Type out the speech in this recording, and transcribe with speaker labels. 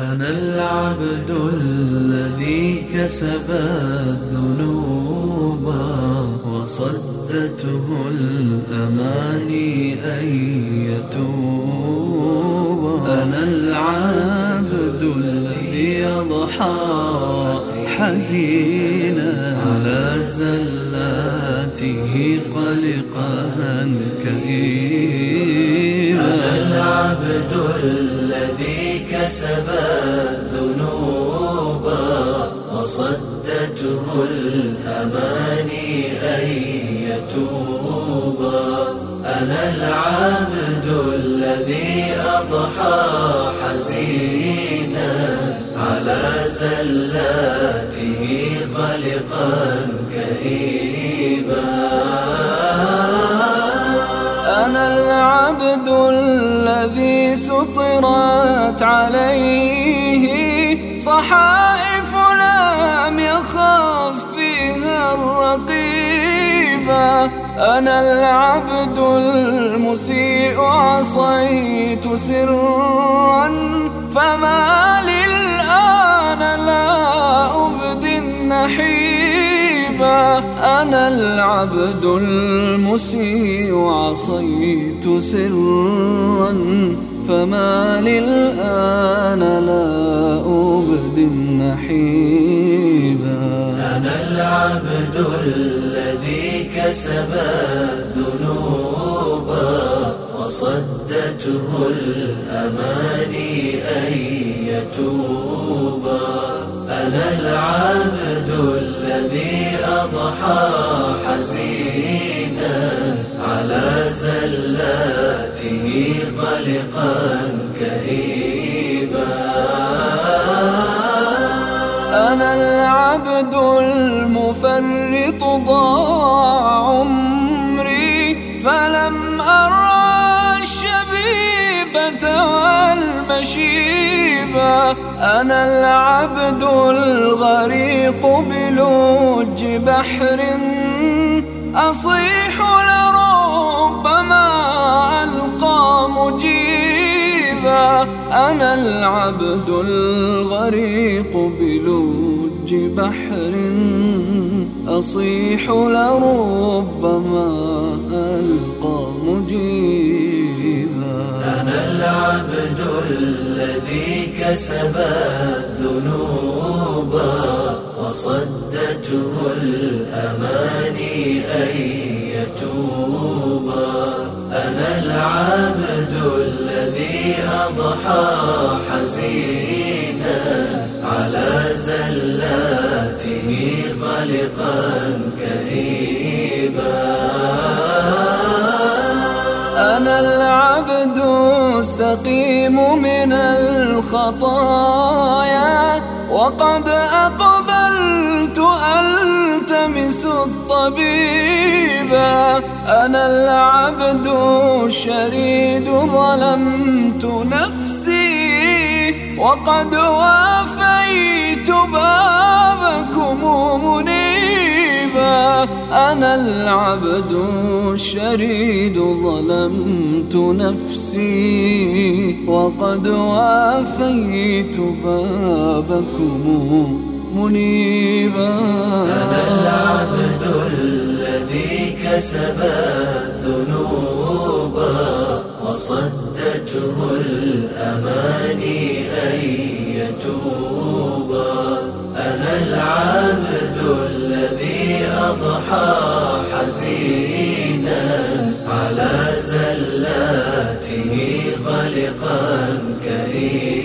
Speaker 1: أنا العبد الذي كسب الذنوب وصدته الأماني أن يتوب. أنا العبد الذي يضحى حزينا على زلاته قلقا كئيبا. أنا العبد الذي كسب الذنوب وصدته الأماني أن يتوب. أنا العبد الذي أضحى حزينا على زلاته قلقا كئيبا.
Speaker 2: أنا العبد الذي سطرت عليه صحائف لم يخف فيها الرقيبة. أنا العبد المسيء عصيت سرا فما للآن لا أبدي النحيبة. أنا العبد المسيء عصيت سرا فما للآن لا أبدي النحيبة.
Speaker 1: أنا العبد الذي كسب الذنوب وصدته الأماني أن يتوب. أنا العبد الذي أضحى حزينا على زلاته قلقا كئيبا.
Speaker 2: أنا العبد المفرط ضاع عمري فلم أرى الشبيبة والمشيبة. أنا العبد الغريق بلوج بحر أصيح لربما ألقى مجيبا. أنا العبد الغريق بلوج بحر أصيح لربما ألقى مجيبا.
Speaker 1: أنا العبد الذي كسب الذنوب وصدته الأماني أن يتوب. أنا العبد الذي أضحى حزينا على زلاته قلقا كئيبا.
Speaker 2: أنا العبد السقيم من الخطايا وقد أقبلت ألتمس الطبيبا. أنا العبد الشريد ظلمت نفسي وقد وافيت بابكم منيبا. أنا العبد الشريد ظلمت نفسي وقد وافيت بابكم منيبا.
Speaker 1: أنا العبد الذي كسب الذنوب وصدته الأماني أن يتوب. أنا العبد الذي أضحى حزينا على زلاته قلقا كئيبا.